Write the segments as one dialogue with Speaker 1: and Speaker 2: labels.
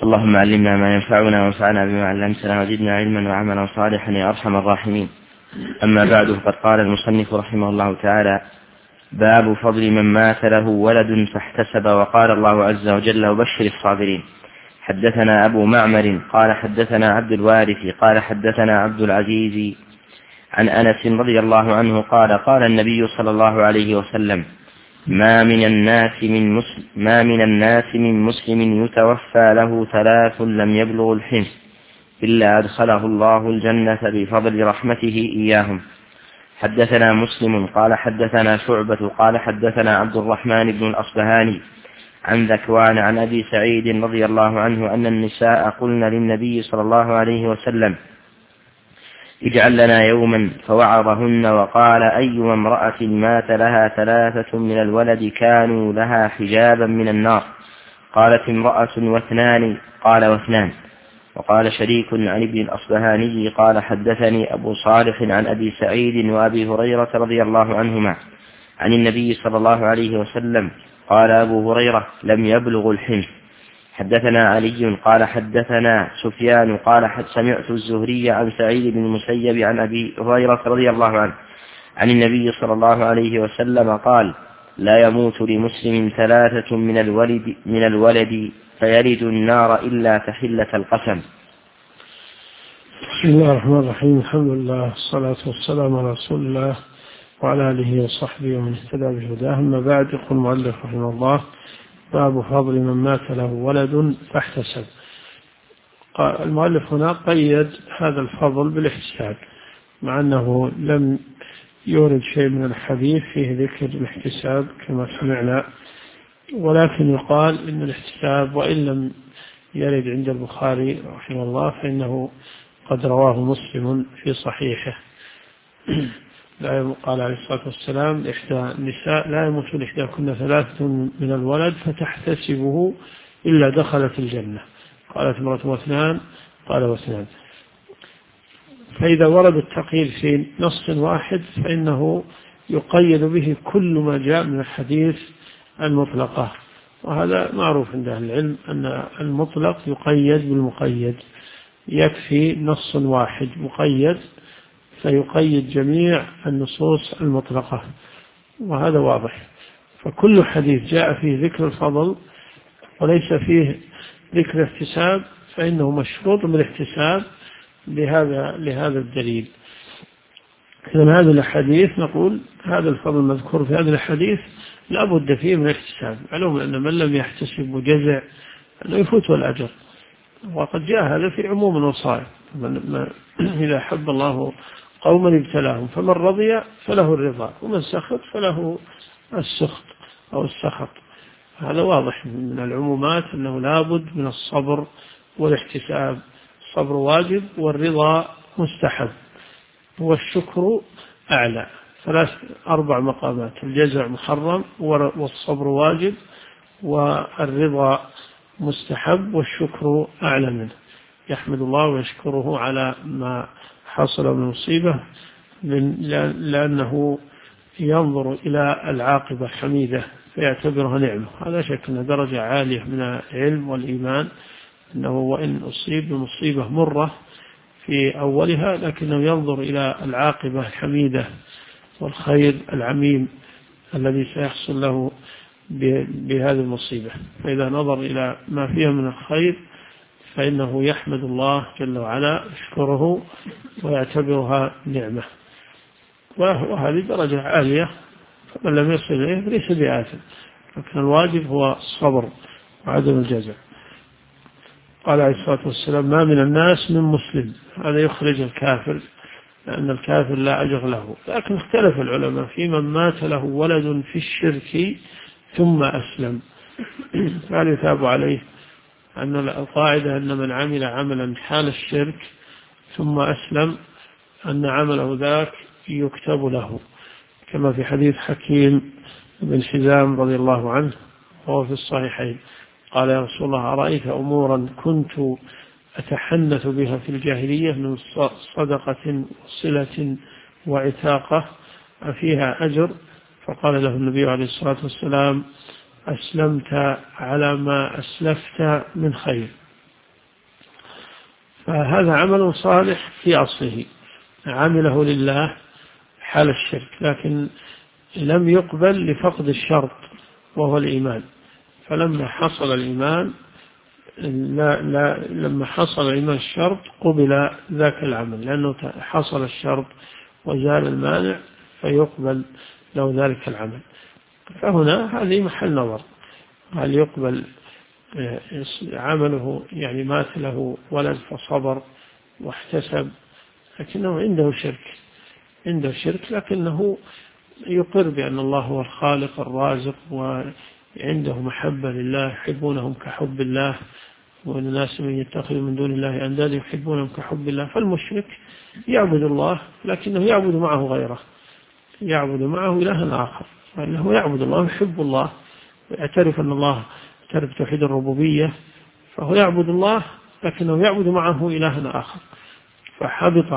Speaker 1: اللهم علمنا ما ينفعنا وانفعنا بما علمتنا وزدنا علما وعملا صالحا يا أرحم الراحمين. أما بعد، فقد قال المصنف رحمه الله تعالى: باب فضل من مات له ولد فاحتسب. وقال الله عز وجل: وبشر الصابرين. حدثنا أبو معمر قال حدثنا عبد الوارث قال حدثنا عبد العزيز عن أنس رضي الله عنه قال: قال النبي صلى الله عليه وسلم: ما من الناس من مسلم يتوفى له 3 لم يبلغ الحنث إلا أدخله الله الجنة بفضل رحمته إياهم. حدثنا مسلم قال حدثنا شعبة قال حدثنا عبد الرحمن بن الأصبهاني عن ذكوان عن أبي سعيد رضي الله عنه أن النساء قلن للنبي صلى الله عليه وسلم: اجعل لنا يوما، فوعظهن وقال: أيما امرأة مات لها 3 من الولد كانوا لها حجابا من النار؟ قالت: امرأة و2. قال: و2. وقال شريك عن ابن الأصبهاني قال حدثني أبو صالح عن أبي سعيد وأبي هريرة رضي الله عنهما عن النبي صلى الله عليه وسلم قال أبو هريرة: لم يبلغ الحنث. حدثنا علي قال حدثنا سفيان قال سمعت الزهري عن سعيد بن المسيب عن أبي هريرة رضي الله عنه عن النبي صلى الله عليه وسلم قال: لا يموت لمسلم 3 من الولد فيرد النار إلا تحلة القسم.
Speaker 2: بسم الله الرحمن الرحيم. الحمد لله والصلاة والسلام على رسول الله وعلى آله وصحبه ومن اهتدى بهداه. أما بعد، يقول المؤلف رحمه الله: باب فضل من مات له ولد فاحتسب. المؤلف هنا قيد هذا الفضل بالاحتساب، مع أنه لم يورد شيء من الحديث فيه ذكر الاحتساب كما سمعنا، ولكن يقال إن الاحتساب وإن لم يرد عند البخاري رحمه الله فإنه قد رواه مسلم في صحيحه. قال عليه الصلاة والسلام: إحدى النساء لا يموت لإحداكن 3 من الولد فتحتسبه إلا دخلت الجنة. قالت: امرأة و2. قال: و2. فإذا ورد التقييد في نص واحد فإنه يقيد به كل ما جاء من الحديث المطلقة، وهذا معروف عند أهل العلم أن المطلق يقيد بالمقيد، يكفي نص واحد مقيد فيقيد جميع النصوص المطلقة، وهذا واضح. فكل حديث جاء فيه ذكر الفضل وليس فيه ذكر احتساب فإنه مشروط بالاحتساب لهذا الدليل. إذن هذه الحديث نقول هذا الفضل المذكور في هذا الحديث لا بد فيه من الاحتساب، معلوم أن من لم يحتسب وجزع أنه يفوت الأجر، وقد جاء هذا في عموم الوصايا: إذا حب الله قوما ابتلاهم فمن رضي فله الرضا ومن سخط فله السخط أو السخط. هذا واضح من العمومات أنه لابد من الصبر والاحتساب. الصبر واجب والرضا مستحب والشكر أعلى. 4 مقامات: الجزع محرم والصبر واجب والرضا مستحب والشكر أعلى منه. يحمد الله ويشكره على ما حصل من مصيبة لأنه ينظر إلى العاقبة حميدة فيعتبرها نعمة. هذا شك أنها درجة عالية من العلم والإيمان، أنه وإن أصيب بمصيبة مرة في أولها لكنه ينظر إلى العاقبة الحميدة والخير العميم الذي سيحصل له بهذه المصيبة. فإذا نظر إلى ما فيها من الخير فإنه يحمد الله جل وعلا، يشكره ويعتبرها نعمة، وهذه درجة عالية، فمن لم يصل إليه ليس بآثم، لكن الواجب هو الصبر وعدم الجزع. قال عليه الصلاة والسلام: ما من الناس من مسلم. هذا يخرج الكافر، لأن الكافر لا أجر له. لكن اختلف العلماء في من مات له ولد في الشرك ثم أسلم، فهل يثاب عليه؟ أن القاعدة أن من عمل عملا حال الشرك ثم أسلم أن عمله ذاك يكتب له، كما في حديث حكيم بن حزام رضي الله عنه وهو في الصحيحين: قال: يا رسول الله، أرأيت أمورا كنت أتحنث بها في الجاهلية من صدقة وصلة وعتاقة أفيها أجر؟ فقال له النبي عليه الصلاة والسلام: أسلمت على ما أسلفت من خير. فهذا عمل صالح في أصله، عمله لله حال الشرك، لكن لم يقبل لفقد الشرط وهو الإيمان. فلما حصل الإيمان لما حصل الإيمان الشرط قبل ذاك العمل، لأنه حصل الشرط وزال المانع فيقبل له ذلك العمل. فهنا هذه محل نظر، هل يقبل عمله، يعني مات له ولد فصبر واحتسب لكنه عنده شرك، لكنه يقر بأن الله هو الخالق الرازق وعنده محبة لله، يحبونهم كحب الله، والناس من يتخذ من دون الله أندادا يحبونهم كحب الله. فالمشرك يعبد الله لكنه يعبد معه غيره، يعبد معه إلها آخر، فإنه يعبد الله ويحب الله ويعترف أن الله يعترف توحيد الربوبية، فهو يعبد الله لكنه يعبد معه إلها آخر، فحبط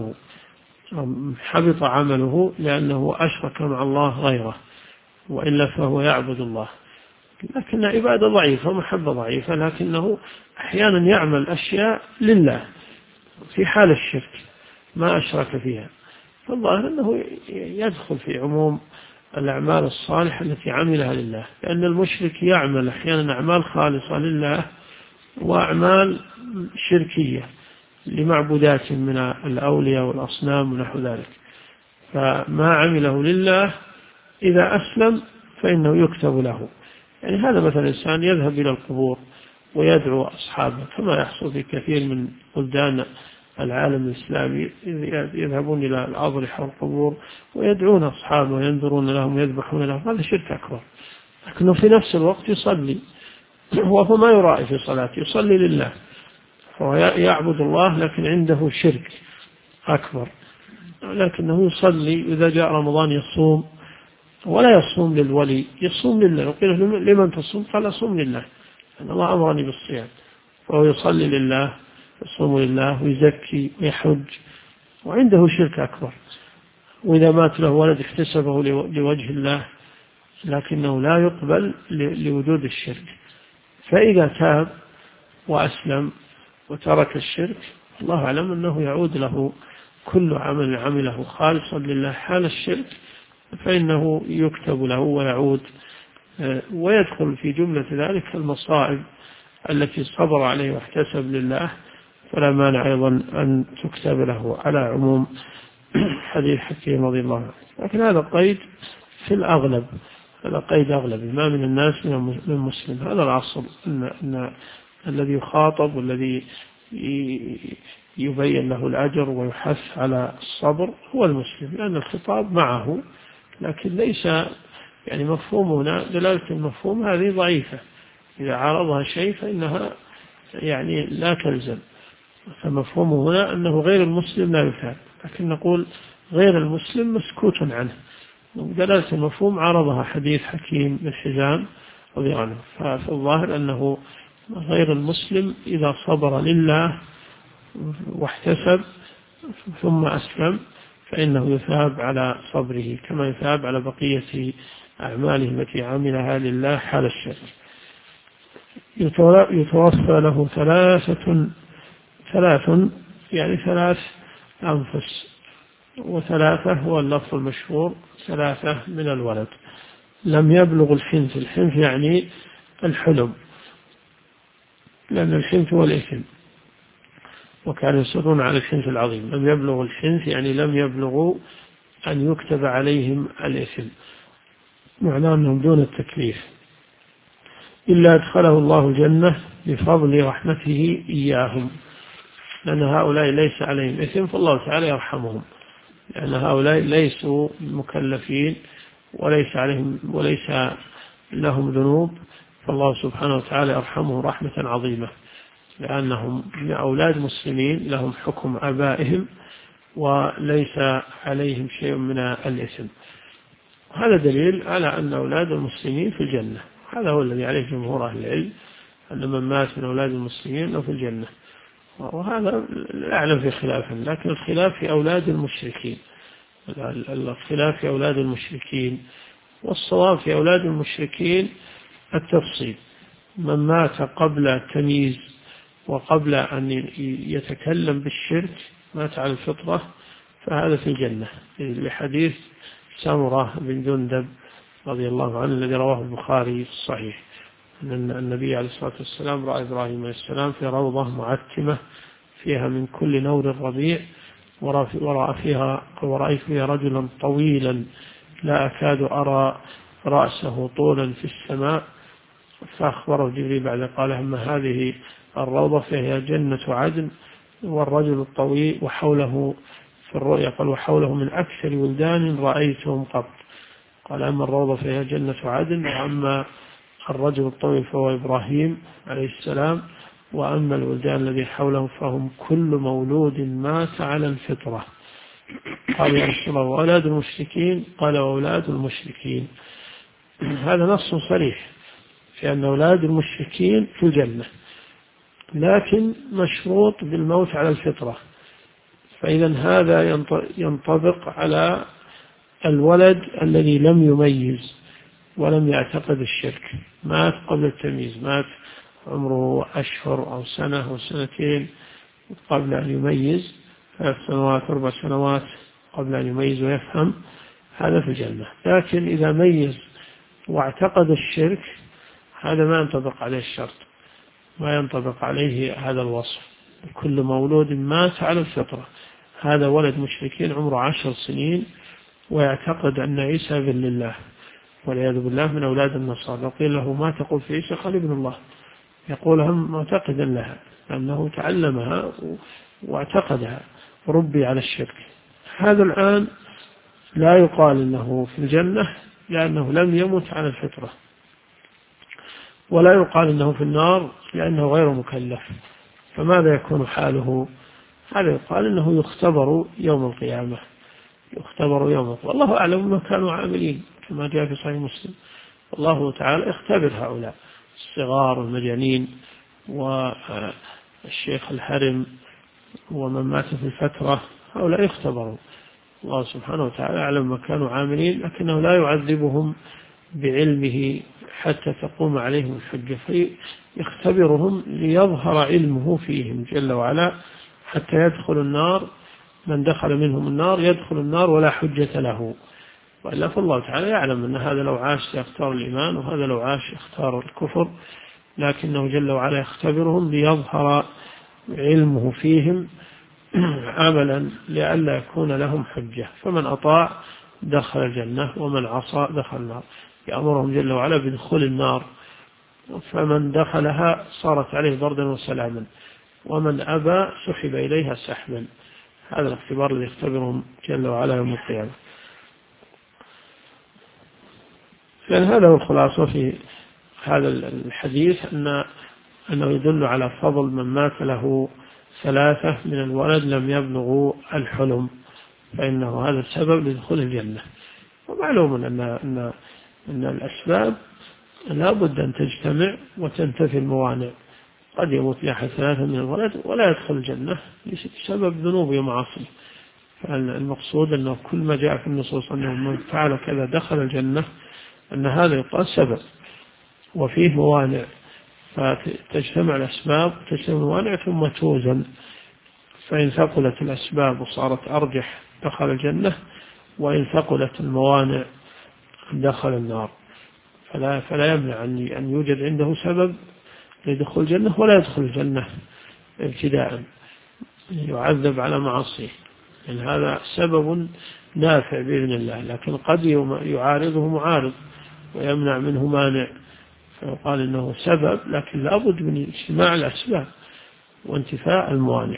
Speaker 2: عمله لأنه أشرك مع الله غيره، وإلا فهو يعبد الله، لكن عبادة ضعيفة ومحبة ضعيفة، لكنه أحيانا يعمل أشياء لله في حال الشرك ما أشرك فيها. فالظاهر أنه يدخل في عموم الأعمال الصالحة التي عملها لله، لأن المشرك يعمل أحيانا أعمال خالصة لله وأعمال شركية لمعبودات من الأولياء والأصنام ونحو ذلك. فما عمله لله إذا أسلم فإنه يكتب له. يعني هذا مثلا إنسان يذهب إلى القبور ويدعو أصحابه، كما يحصل في كثير من بلدان العالم الإسلامي، يذهبون إلى الأضرحة والقبور ويدعون أصحابه وينذرون لهم ويذبحون لهم، هذا شرك أكبر. لكنه في نفس الوقت يصلي، وهو ما يرائي في صلاته، يصلي لله، فهو يعبد الله لكن عنده شرك أكبر، لكنه يصلي. إذا جاء رمضان يصوم، ولا يصوم للولي، يصوم لله. وقيل لمن تصوم؟ قال أصوم لله، أن الله أمرني بالصيام. فهو يصلي لله، يصوم لله، ويزكي ويحج، وعنده شرك أكبر. وإذا مات له ولد احتسبه لوجه الله، لكنه لا يقبل لوجود الشرك. فإذا تاب وأسلم وترك الشرك، الله أعلم أنه يعود له كل عمل عمله خالصا لله حال الشرك، فإنه يكتب له ويعود، ويدخل في جملة ذلك المصائب التي صبر عليه واحتسب لله، فلا مانع أيضا أن تكتب له على عموم حديث حكيم رضي الله عنه. لكن هذا قيد في الأغلب، هذا قيد أغلبي، ما من الناس من مسلم. هذا الأصل، أن الذي يخاطب والذي يبين له الأجر ويحث على الصبر هو المسلم، لأن الخطاب معه، لكن ليس يعني مفهومنا دلالة المفهوم هذه ضعيفة، إذا عارضها شيء فإنها يعني لا تلزم. فمفهومه هنا أنه غير المسلم لا يثاب، لكن نقول غير المسلم مسكوت عنه. دلالة المفهوم عارضها حديث حكيم بن حزام رضي الله عنه. فالظاهر أنه غير المسلم إذا صبر لله واحتسب ثم أسلم فإنه يثاب على صبره كما يثاب على بقية أعماله التي عملها لله حال الشرك. يتوفى له ثلاث يعني 3 أنفس، و3 هو اللفظ المشهور، 3 من الولد لم يبلغ الحنث. الحنث يعني الحلم، لأن الحنث هو الإثم، وكانوا يصرون على الحنث العظيم. لم يبلغ الحنث يعني لم يبلغوا أن يكتب عليهم الإثم، معناه أنهم دون التكليف، إلا أدخله الله الجنة بفضل رحمته إياهم، لأن هؤلاء ليس عليهم إثم فالله تعالى يرحمهم، لأن هؤلاء ليسوا مكلفين وليس لهم ذنوب، فالله سبحانه وتعالى يرحمهم رحمة عظيمة، لأنهم أولاد مسلمين لهم حكم آبائهم وليس عليهم شيء من الإثم. هذا دليل على أن أولاد المسلمين في الجنة، هذا هو الذي عليه جمهور أهل العلم، أن من مات من أولاد المسلمين أنه في الجنة، وهذا لا أعلم في خلاف، لكن الخلاف في أولاد المشركين، الخلاف في أولاد المشركين، والصواب في أولاد المشركين التفصيل. من مات قبل تمييز وقبل أن يتكلم بالشرك مات على الفطرة فهذا في الجنة، لحديث سمرة بن جندب رضي الله عنه الذي رواه البخاري في الصحيح أن النبي عليه الصلاة والسلام رأى إبراهيم عليه السلام في روضة معتمة فيها من كل نور الربيع، ورأيت فيها رجلا طويلا لا أكاد أرى رأسه طولا في السماء، فأخبره جبريل بعد قال أما هذه الروضة فهي جنة عدن، والرجل الطويل وحوله في الرؤيا قال وحوله من أكثر ولدان رأيتهم قط، قال أما الروضة فهي جنة عدن، وأما الرجل الطويل فهو إبراهيم عليه السلام، وأما الولدان الذي حولهم فهم كل مولود مات على الفطرة. قال يا رسول الله وأولاد المشركين؟ قال وأولاد المشركين. هذا نص صريح في أن أولاد المشركين في الجنة، لكن مشروط بالموت على الفطرة، فإذا هذا ينطبق على الولد الذي لم يميز ولم يعتقد الشرك، مات قبل التمييز، مات عمره أشهر أو سنة أو سنتين قبل أن يميز، 3 سنوات 4 سنوات قبل أن يميز ويفهم، هذا في الجنة. لكن إذا ميز واعتقد الشرك هذا ما ينطبق عليه الشرط، ما ينطبق عليه هذا الوصف، كل مولود مات على الفطرة. هذا ولد مشركين عمره 10 سنين ويعتقد أن عيسى ابن لله والعياذ بالله من أولاد النصارى، لو قيل له ما تقول في عيسى؟ قال ابن الله، يقولها معتقدا لها لأنه تعلمها واعتقدها وربي على الشرك. هذا الآن لا يقال إنه في الجنة لأنه لم يمت على الفطرة، ولا يقال إنه في النار لأنه غير مكلف. فماذا يكون حاله؟ هذا يقال إنه يختبر يوم القيامة، يختبر يوم القيامة، والله أعلم ما كانوا عاملين كما جاء في صحيح مسلم. الله تعالى اختبر هؤلاء الصغار والمجانين والشيخ الحرم ومن مات في الفترة، هؤلاء يختبروا، الله سبحانه وتعالى أعلم ما كانوا عاملين، لكنه لا يعذبهم بعلمه حتى تقوم عليهم الحجة، فيختبرهم ليظهر علمه فيهم جل وعلا حتى يدخل النار. من دخل منهم النار يدخل النار ولا حجة له، وإلا فالله تعالى يعلم أن هذا لو عاش يختار الإيمان وهذا لو عاش يختار الكفر، لكنه جل وعلا يختبرهم ليظهر علمه فيهم عملا لئلا يكون لهم حجة. فمن أطاع دخل الجنة ومن عصى دخل النار، يأمرهم جل وعلا بدخول النار، فمن دخلها صارت عليه بردا وسلاما، ومن أبى سحب إليها سحبا. هذا الاختبار الذي يختبرهم جل وعلا يوم القيامة. لأن هذا هو الخلاصة في هذا الحديث، أنه يدل على فضل من مات له 3 من الولد لم يبلغوا الحلم، فإنه هذا السبب لدخول الجنة. ومعلوم أن الأسباب لا بد أن تجتمع وتنتفي الموانع. قد يموت أحد 3 من الولد ولا يدخل الجنة بسبب ذنوب ومعاصي، فالمقصود أنه كل ما جاء في النصوص أنه من فعل كذا دخل الجنة، أن هذا يقال سبب وفيه موانع، فتجتمع الأسباب وتجتمع الموانع ثم توزن، فإن ثقلت الأسباب وصارت أرجح دخل الجنة، وإن ثقلت الموانع دخل النار. فلا يمنع أن يوجد عنده سبب لدخول الجنة ولا يدخل الجنة ابتداء، يعذب على معصيه، لأن هذا سبب نافع بإذن الله، لكن قد يعارضه معارض ويمنع منه مانع، فيقال إنه سبب، لكن لا بد من اجتماع الأسباب وانتفاء الموانع.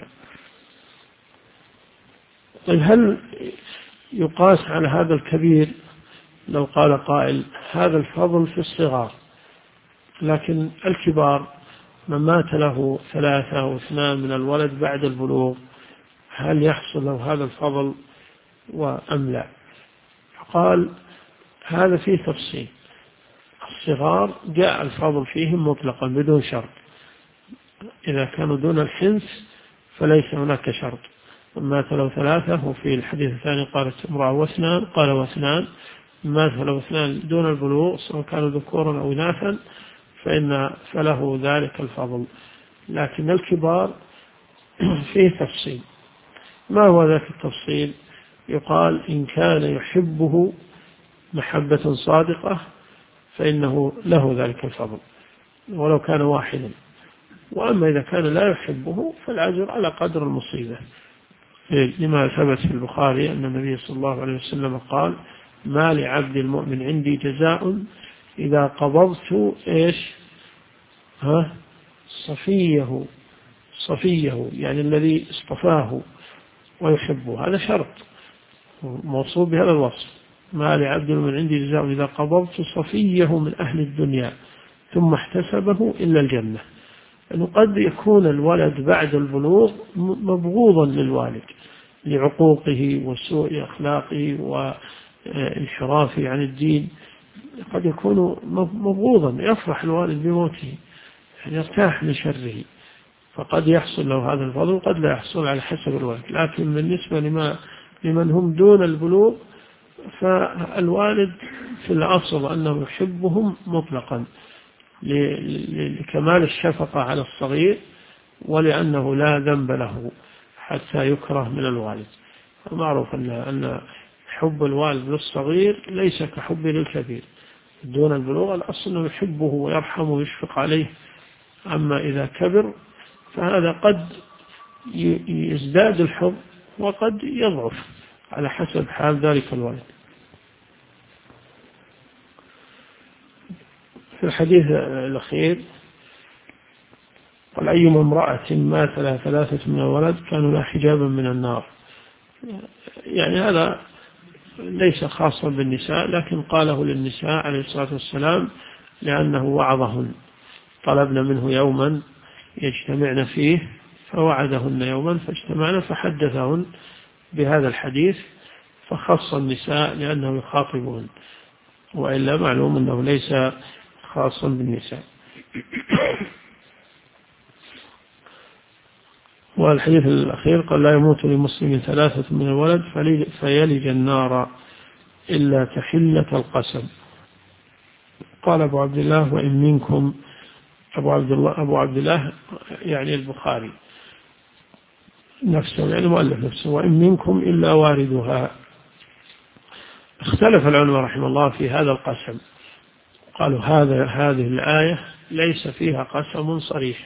Speaker 2: طيب هل يقاس على هذا الكبير لو قال قائل هذا الفضل في الصغار، لكن الكبار من مات له 3 أو 2 من الولد بعد البلوغ هل يحصل له هذا الفضل أم لا؟ قال هذا فيه تفصيل. الصغار جاء الفضل فيهم مطلقا بدون شرط، إذا كانوا دون الحنس فليس هناك شرط. مات له 3، وفي الحديث الثاني قالت امرأة و2، قال و2، مات له 2 دون البلوغ سواء كانوا ذكورا أو إناثا فله ذلك الفضل. لكن الكبار فيه تفصيل. ما هو ذاك التفصيل؟ يقال إن كان يحبه محبة صادقة فإنه له ذلك الفضل ولو كان واحدا، وأما إذا كان لا يحبه فالأجر على قدر المصيبة، لما ثبت في البخاري أن النبي صلى الله عليه وسلم قال: ما لعبد المؤمن عندي جزاء إذا قبضت صفيه يعني الذي اصطفاه ويحبه، هذا شرط موصوف بهذا الوصف: ما لعبد المؤمن عندي جزاء إذا قبضت صفيه من أهل الدنيا ثم احتسبه إلا الجنة. أنه قد يكون الولد بعد البلوغ مبغوضا للوالد لعقوقه وسوء أخلاقه وانحرافه عن الدين، قد يكون مبغوضا، يفرح الوالد بموته، يعني يرتاح من شره، فقد يحصل له هذا الفضل وقد لا يحصل على حسب الوالد. لكن بالنسبة لمن هم دون البلوغ فالوالد في الأصل أنه يحبهم مطلقا لكمال الشفقة على الصغير، ولأنه لا ذنب له حتى يكره من الوالد. معروف أن حب الوالد للصغير ليس كحب للكبير. دون البلوغ الأصل أنه يحبه ويرحمه ويشفق عليه، أما إذا كبر فهذا قد يزداد الحب وقد يضعف على حسب حال ذلك الولد. في الحديث الأخير قال: أيما امرأة مات لها 3 من الولد كانوا لها حجابا من النار. يعني هذا ليس خاصا بالنساء، لكن قاله للنساء عليه الصلاة والسلام لأنه وعظهن، طلبنا منه يوما يجتمعن فيه فوعدهن يوما فاجتمعن فحدثهن بهذا الحديث، فخص النساء لأنه يخاطبهن، وإلا معلوم أنه ليس خاصا بالنساء. والحديث الأخير قال: لا يموت لمسلم 3 من الولد فيلج النار إلا تحلة القسم. قال أبو عبد الله: وإن منكم، أبو عبد الله يعني البخاري نفسه، يعني مؤلف نفسه، وإن منكم إلا واردها. اختلف العلماء رحمه الله في هذا القسم، قالوا هذه الآية ليس فيها قسم صريح،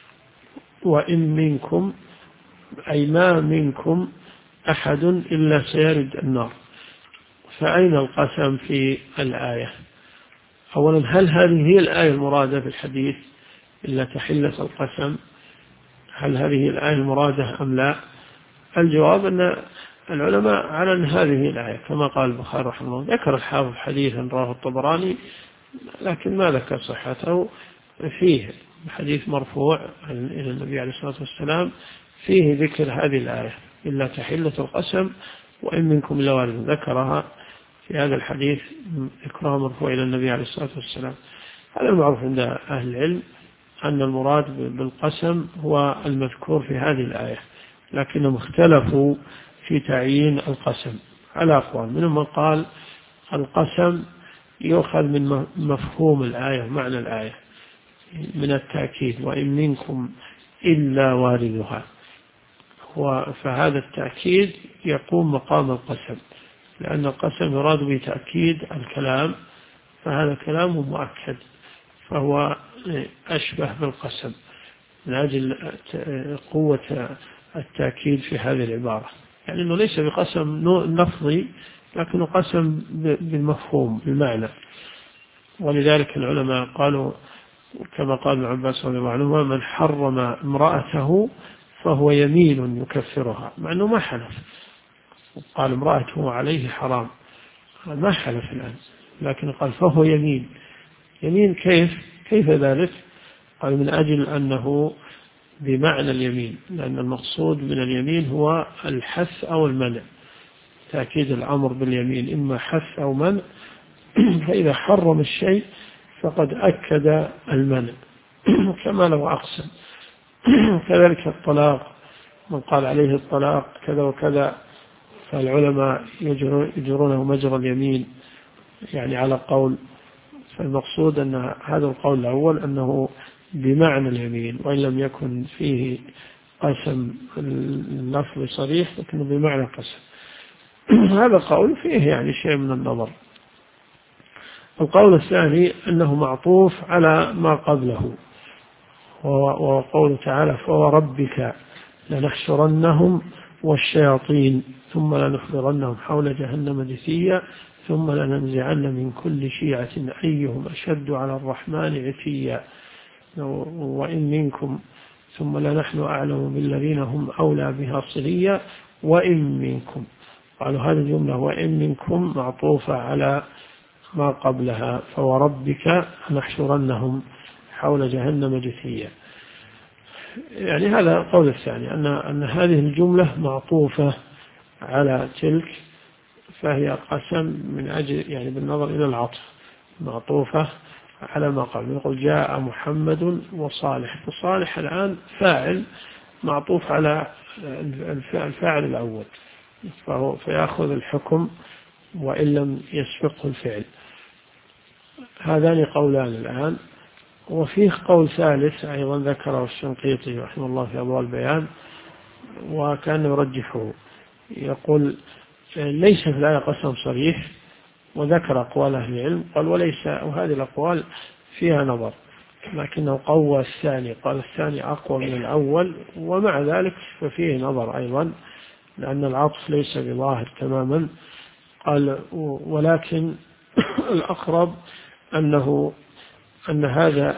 Speaker 2: وإن منكم أي ما منكم أحد إلا سيرد النار، فأين القسم في الآية؟ أولا، هل هذه هي الآية المرادة في الحديث إلا تحلة القسم؟ هل هذه الآية المرادة أم لا؟ الجواب أن العلماء على أن هذه الآية كما قال البخاري رحمه الله. ذكر الحافظ حديثا رواه الطبراني لكن ما ذكر صحته، فيه حديث مرفوع إلى النبي عليه الصلاة والسلام فيه ذكر هذه الآية إلا تحلة القسم وإن منكم إلا وارد، ذكرها في هذا الحديث ذكرها مرفوع إلى النبي عليه الصلاة والسلام. هذا المعروف عند أهل العلم أن المراد بالقسم هو المذكور في هذه الآية، لكنهم اختلفوا في تعيين القسم على أقوال. منهم من قال القسم يؤخذ من مفهوم الآية، معنى الآية من التأكيد، وإن منكم إلا واردها، فهذا التأكيد يقوم مقام القسم، لأن القسم يراد بتأكيد الكلام، فهذا كلام مؤكد فهو أشبه بالقسم من أجل قوة التأكيد في هذه العبارة، يعني أنه ليس بقسم لفظي لكنه قسم بالمفهوم بالمعنى. ولذلك العلماء قالوا كما قال ابن عباس رضي الله عنهما: من حرم امرأته فهو يمين يكفرها، مع أنه ما حلف، قال امرأته عليه حرام، ما حلف الآن، لكن قال فهو يمين. يمين كيف ذلك؟ قال من أجل أنه بمعنى اليمين، لأن المقصود من اليمين هو الحث أو المنع، تأكيد الأمر باليمين إما حث أو منع، فإذا حرم الشيء فقد أكد المنع كما لو أقسم. كذلك الطلاق، من قال عليه الطلاق كذا وكذا فالعلماء يجرونه مجرى اليمين، يعني على قول، فالمقصود أن هذا القول الأول أنه بمعنى اليمين، وإن لم يكن فيه قسم اللفظ صريح لكنه بمعنى قسم. هذا قول فيه يعني شيء من النظر. القول الثاني أنه معطوف على ما قبله، وقوله تعالى فوربك لنحشرنهم والشياطين ثم لنحضرنهم حول جهنم جثيا ثم لننزعن من كل شيعة أيهم أشد على الرحمن عتيا وإن منكم ثم لنحن أعلم بالذين هم أولى بها صليا وإن منكم. قالوا هذه الجملة وإن منكم معطوفة على ما قبلها فوربك لنحشرنهم حول جهنم جثيا. يعني هذا القول الثاني أن هذه الجملة معطوفة على تلك، فهي قسم من أجل يعني بالنظر إلى العطف معطوفة على ما قبل. يقول جاء محمد وصالح، فصالح الآن فاعل معطوف على الفاعل الأول، فيأخذ الحكم وإن لم يسبقه الفعل. هذان قولان الآن. وفيه قول ثالث أيضا ذكره الشنقيطي رحمه الله في أضواء البيان وكان يرجحه، يقول ليس في الآية قسم صريح، وذكر أقوال أهل العلم قال وليس، وهذه الأقوال فيها نظر، لكنه قوى الثاني، قال الثاني أقوى من الأول، ومع ذلك ففيه نظر أيضا لأن العطف ليس بظاهر تماما. قال ولكن الأقرب أن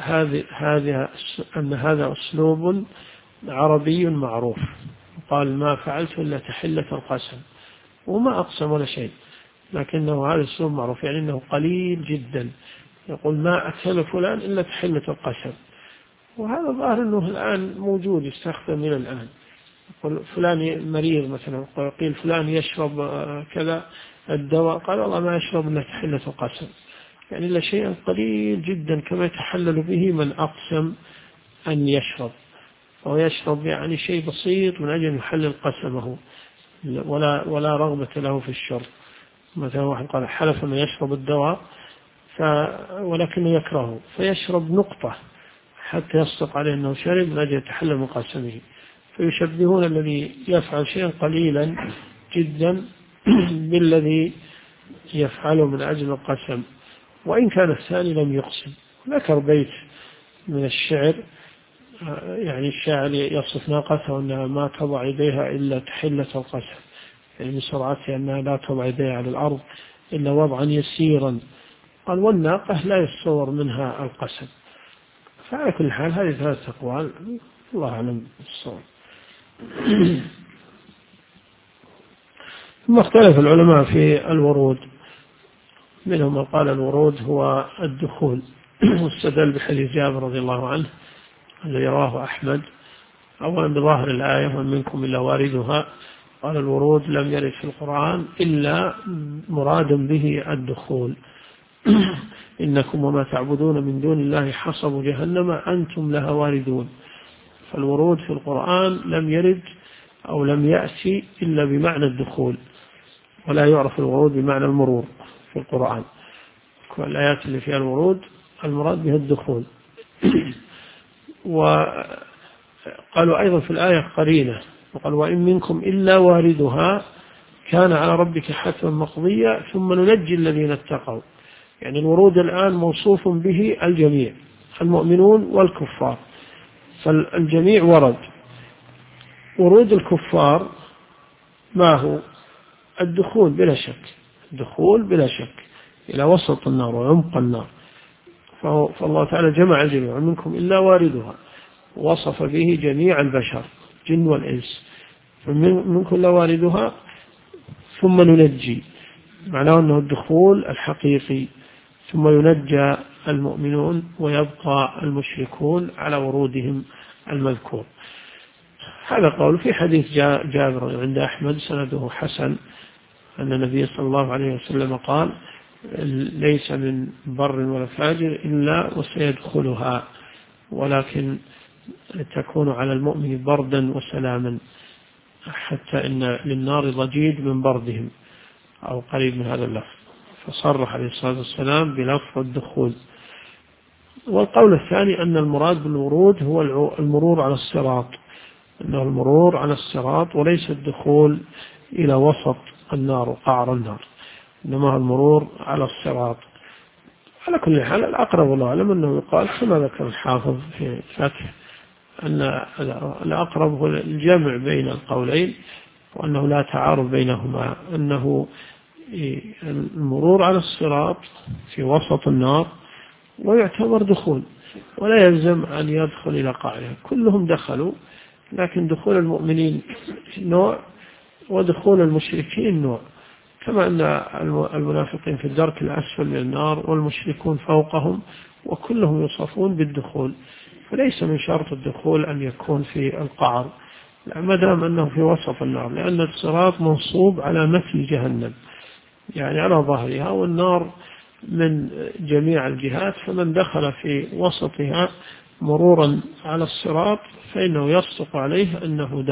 Speaker 2: هذا أسلوب عربي معروف. قال ما فعلت إلا تحلة القسم، وما أقسم ولا شيء، لكنه هذا أسلوب معروف يعني أنه قليل جدا. يقول ما أكل فلان إلا تحلة القسم، وهذا ظاهر أنه الآن موجود يستخدم إلى الآن. يقول فلان مريض مثلا، قيل فلان يشرب كذا الدواء، قال والله ما يشرب إلا تحلة القسم، يعني إلا شيء قليل جدا كما يتحلل به من أقسم أن يشرب، وهو يشرب يعني شيء بسيط من أجل يحلل قسمه ولا رغبة له في الشرب. مثلا واحد قال حلف أنه يشرب الدواء ولكنه يكرهه فيشرب نقطة حتى يصدق عليه أنه شرب من أجل يتحلل من قسمه، فيشبهون الذي يفعل شيئا قليلا جدا بالذي يفعله من أجل القسم، وإن كان الثاني لم يقسم. ذكر بيت من الشعر، يعني الشاعر يصف ناقته أنها ما تضع يديها إلا تحلة القسم، يعني من سرعتها أنها لا تضع يديها على الأرض إلا وضعا يسيرا. قال والناقة لا يتصور منها القسم. فعلى كل حال هذه ثلاثة أقوال، الله أعلم الصواب. ثم اختلف العلماء في الورود، منهم من قال الورود هو الدخول، واستدل بحديث جابر رضي الله عنه الذي رواه أحمد أولا بظاهر الآية ومن منكم إلا واردها. قال الورود لم يرد في القرآن إلا مراد به الدخول. إنكم وما تعبدون من دون الله حصب جهنم أنتم لها واردون. فالورود في القرآن لم يرد أو لم يأتي إلا بمعنى الدخول، ولا يعرف الورود بمعنى المرور في القرآن. والآيات اللي فيها الورود المراد بها الدخول. وقالوا أيضا في الآية قرينة، وقال وإن منكم إلا واردها كان على ربك حتما مقضيا ثم ننجي الذين اتقوا. يعني الورود الآن موصوف به الجميع، المؤمنون والكفار، فالجميع ورد. ورود الكفار ما هو؟ الدخول بلا شك، الدخول بلا شك إلى وسط النار وعمق النار. فالله تعالى جمع الجميع منكم إلا واردها، وصف به جميع البشر جن والإنس، منكم إلا واردها ثم ننجي، معناه أنه الدخول الحقيقي، ثم ينجى المؤمنون ويبقى المشركون على ورودهم المذكور. هذا قول في حديث جابر عند أحمد سنده حسن أن النبي صلى الله عليه وسلم قال ليس من بر ولا فاجر إلا وسيدخلها، ولكن تكون على المؤمن بردا وسلاما، حتى إن للنار ضجيج من بردهم أو قريب من هذا اللفظ. فصرح عليه الصلاة والسلام بلفظ الدخول. والقول الثاني أن المراد بالورود هو المرور على الصراط، أنه المرور على الصراط وليس الدخول إلى وسط النار وقعر النار، إنما المرور على الصراط. على كل حال الأقرب والله أعلم أنه يقال كما ذكر الحافظ في الفتح أن الأقرب هو الجمع بين القولين، وأنه لا تعارض بينهما، أنه المرور على الصراط في وسط النار ويعتبر دخول، ولا يلزم أن يدخل إلى قاعها، كلهم دخلوا، لكن دخول المؤمنين نوع ودخول المشركين نوع، كما أن المنافقين في الدرك الأسفل من النار والمشركون فوقهم، وكلهم يوصفون بالدخول، فليس من شرط الدخول أن يكون في القعر ما دام أنه في وسط النار، لأن الصراط منصوب على مثل جهنم، يعني على ظهرها، والنار من جميع الجهات، فمن دخل في وسطها مرورا على الصراط فإنه يصدق عليه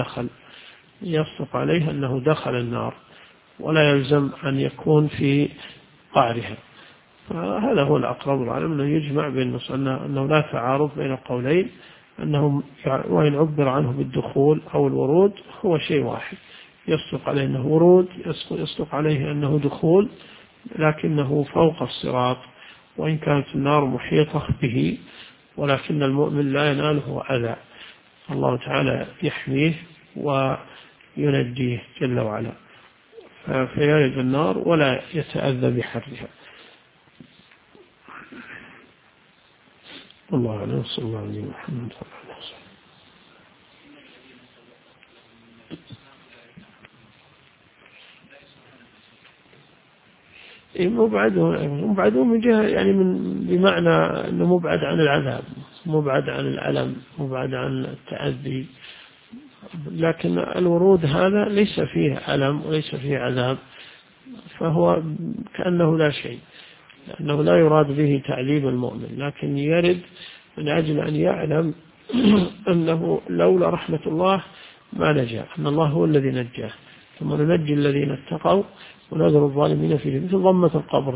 Speaker 2: أنه دخل النار، ولا يلزم أن يكون في قعرها. هذا هو الأقرب العلم، أنه يجمع بين أنه لا تعارض بين القولين، أنهم وإن عبر عنه بالدخول أو الورود هو شيء واحد، يصدق عليه أنه ورود، يصدق عليه أنه دخول، لكنه فوق الصراط، وإن كانت النار محيطة به، ولكن المؤمن لا يناله أذى، الله تعالى يحميه وينجيه جل وعلا، فيرد النار ولا يتأذى بحرها. الله أعلم، صلى الله عليه وسلم. مبعدون من جهة، يعني بمعنى أنه مبعد عن العذاب، مبعد عن الألم، مبعد عن التأذي، لكن الورود هذا ليس فيه ألم وليس فيه عذاب، فهو كأنه لا شيء، لأنه لا يراد به تعذيب المؤمن، لكن يرد من أجل أن يعلم أنه لولا رحمة الله ما نجا، أن الله هو الذي نجاه، ثم ننجي الذين اتقوا ونذر الظالمين فيه، مثل ضمة القبر،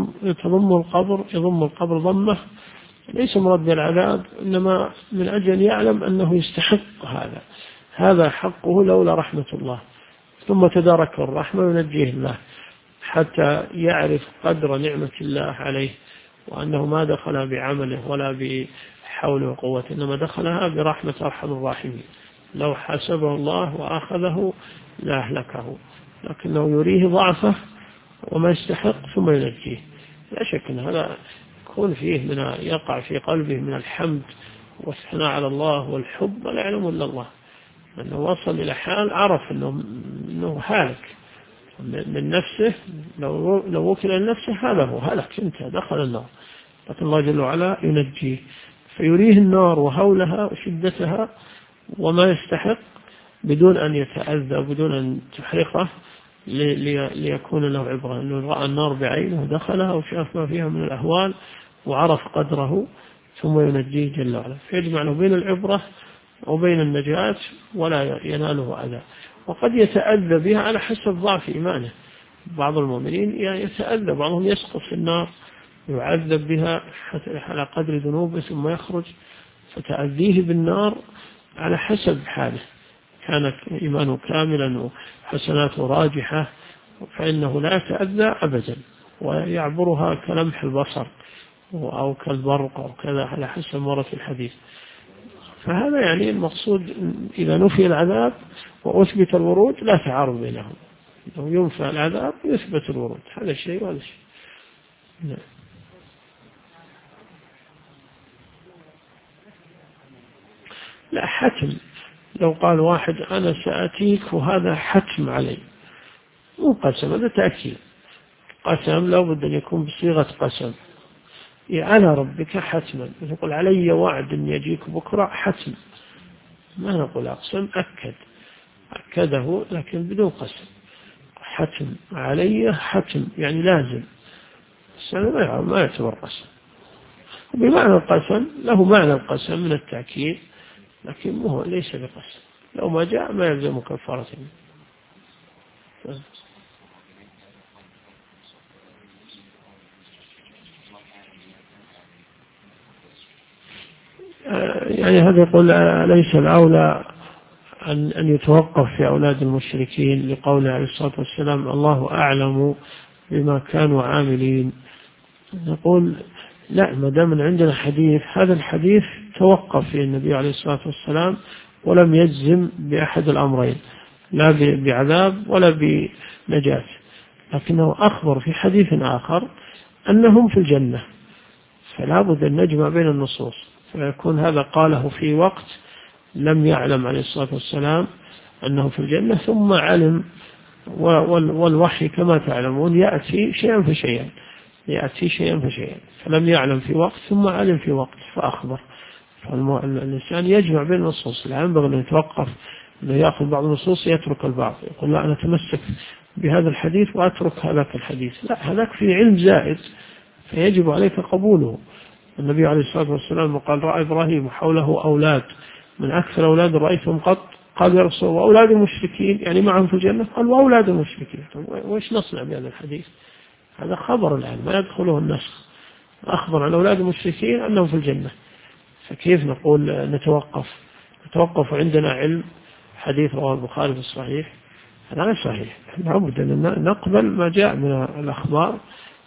Speaker 2: يضم القبر ضمة، ليس مراد بالعذاب، إنما من أجل أن يعلم أنه يستحق هذا حقه لولا رحمة الله، ثم تدارك الرحمة وينجيه الله حتى يعرف قدر نعمة الله عليه، وأنه ما دخل بعمله ولا بحوله وقوته، إنما دخلها برحمة أرحم الراحمين، لو حسبه الله وأخذه لأهلكه، لكنه يريه ضعفه وما يستحق ثم ينجيه. لا شك أن هذا يكون فيه يقع في قلبه من الحمد والثناء على الله والحب، ولا يعلم إلا الله، أنه وصل إلى حال عرف أنه هالك من نفسه، لو وكل لنفسه هذا هو هلك، انت دخل النار، لكن الله جل وعلا ينجيه، فيريه النار وهولها وشدتها وما يستحق، بدون أن يتأذى بدون أن تحرقه، ليكون له عبرة، أنه رأى النار بعينه دخلها وشاف ما فيها من الأهوال وعرف قدره، ثم ينجيه جل وعلا، فيجمع له بين العبرة وبين النجاة ولا يناله أذى. وقد يتأذى بها على حسب ضعف إيمانه، بعض المؤمنين يتأذى، بعضهم يسقط في النار يعذب بها على قدر ذنوبه ثم يخرج، فتأذيه بالنار على حسب حاله، كانت إيمانه كاملا وحسناته راجحة فإنه لا يتأذى أبدا، ويعبرها كلمح البصر أو كالبرق أو كذا على حسب مرة الحديث. فهذا يعني المقصود إذا نفي العذاب وأثبت الورود لا تعارض بينهم، لو ينفى العذاب يثبت الورود، هذا الشيء وهذا الشيء. نعم. لا حتم، لو قال واحد أنا سأتيك وهذا حتم علي، مو قسم، هذا تأكيد، قسم لا بد أن يكون بصيغة قسم، على ربك حتما، يقول علي وعد أن يجيك بكرة حتم، ما نقول أقسم، أكده لكن بدون قسم، حتم علي حتم يعني لازم، السنة ما يعتبر قسم، بمعنى القسم، له معنى القسم من التأكيد، لكن هو ليس بقسم، لو ما جاء ما يلزم كفارة. يعني هذا يقول ليس الأولى أن يتوقف في أولاد المشركين لقوله عليه الصلاة والسلام الله أعلم بما كانوا عاملين. نقول لا، ما دام عندنا حديث، هذا الحديث توقف فيه النبي عليه الصلاة والسلام ولم يجزم بأحد الأمرين، لا بعذاب ولا بنجاة، لكنه أخبر في حديث آخر أنهم في الجنة، فلا بد أن نجمع بين النصوص، فيكون هذا قاله في وقت لم يعلم عليه الصلاة والسلام أنه في الجنة، ثم علم، والوحي كما تعلمون يأتي شيئا فشيئا، فلم يعلم في وقت ثم علم في وقت فأخبر. فالإنسان يجمع بين النصوص، لا ينبغي أن يتوقف، أنه يأخذ بعض النصوص يترك البعض، يقول لا أنا أتمسك بهذا الحديث وأترك هذاك الحديث، لا، هذاك في علم زائد فيجب عليك قبوله. النبي عليه الصلاة والسلام قال رأى إبراهيم حوله أولاد من أكثر أولاد رأيتهم قط، قال يا رسول الله وأولاد المشركين يعني معهم في الجنة؟ قال وأولاد المشركين. وإيش نصنع بهذا الحديث؟ هذا خبر الآن ما يدخله النسخ، أخبر عن أولاد المشركين أنهم في الجنة، فكيف نقول نتوقف عندنا علم حديث رواه البخاري في الصحيح؟ هذا غير صحيح، لابد أن نقبل ما جاء من الأخبار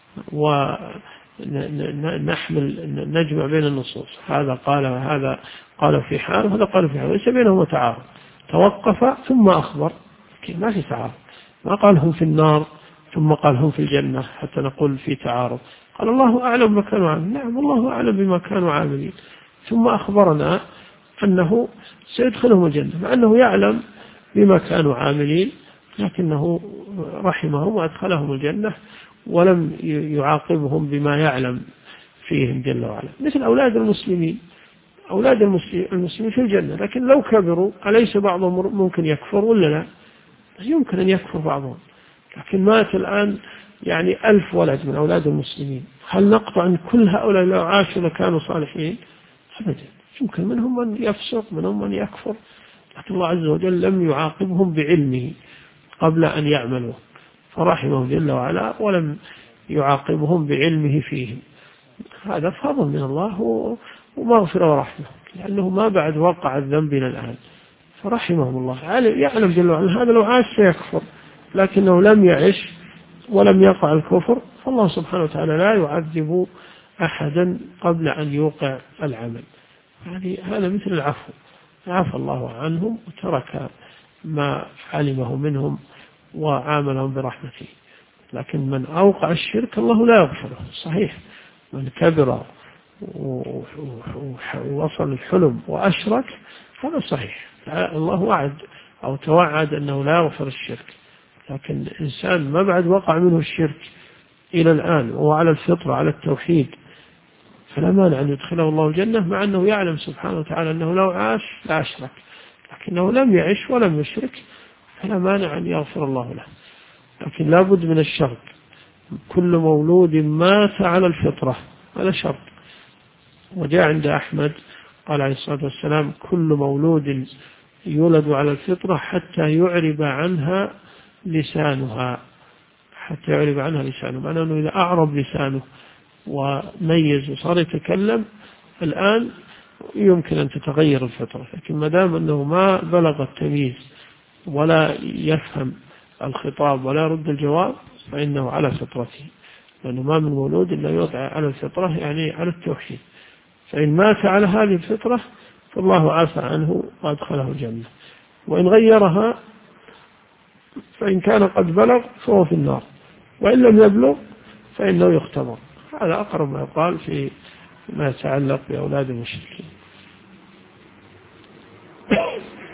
Speaker 2: ونحمل نجمع بين النصوص، هذا قال في حال وهذا قال في حال، ليس بينهما تعارض، توقف ثم أخبر، ما في تعارض، ما قال هم في النار ثم قال هم في الجنة حتى نقول في تعارض. قال الله أعلم بما كانوا عاملين، نعم الله أعلم بما كانوا عاملين، ثم أخبرنا أنه سيدخلهم الجنة، مع أنه يعلم بما كانوا عاملين، لكنه رحمهم وأدخلهم الجنة ولم يعاقبهم بما يعلم فيهم جل وعلا. مثل أولاد المسلمين في الجنة، لكن لو كبروا أليس بعضهم ممكن يكفر ولا لا؟ يمكن أن يكفر بعضهم، لكن مات الآن يعني 1000 ولد من أولاد المسلمين، هل نقطع عن كل هؤلاء لو عاشوا لكانوا صالحين؟ أبدا، يمكن منهم من يفسق، منهم من يكفر، لكن الله عز وجل لم يعاقبهم بعلمه قبل أن يعملوا، فرحمهم جل وعلا ولم يعاقبهم بعلمه فيهم. هذا فضل من الله ومغفرة ورحمة، لأنه ما بعد وقع الذنب إلى الآن، فرحمهم الله، يعلم جل وعلا هذا لو عاش سيكفر، لكنه لم يعش ولم يقع الكفر، فالله سبحانه وتعالى لا يعذب أحدا قبل أن يوقع العمل. هذا مثل العفو، عفى الله عنهم وترك ما علمه منهم وعاملهم برحمته. لكن من أوقع الشرك الله لا يغفره، صحيح، من كبر ووصل الحلم وأشرك هذا صحيح، الله وعد أو توعد أنه لا يغفر الشرك، لكن الإنسان ما بعد وقع منه الشرك إلى الآن وهو على الفطرة على التوحيد، فلا مانع أن يدخله الله الجنة، مع أنه يعلم سبحانه وتعالى أنه لو عاش لا أشرك، لكنه لم يعش ولم يشرك، فلا مانع أن يغفر الله له. لكن لا بد من الشرط، كل مولود مات على الفطرة، هذا شرط. وجاء عند أحمد قال عليه الصلاة والسلام كل مولود يولد على الفطرة حتى يعرب عنها لسانها، معناه أنه إذا أعرب لسانه وميز وصار يتكلم الآن يمكن أن تتغير الفطرة، لكن ما دام أنه ما بلغ التمييز ولا يفهم الخطاب ولا يرد الجواب فإنه على فطرته، لأنه ما من مولود إلا يوضع على الفطرة يعني على التوحيد، فإن مات على هذه الفطرة فالله عافى عنه وأدخله الجنة، وإن غيرها فإن كان قد بلغ فهو في النار، وإن لم يبلغ فإنه يختبر. هذا أقرب ما يقال في ما يتعلق بأولاد المشركين.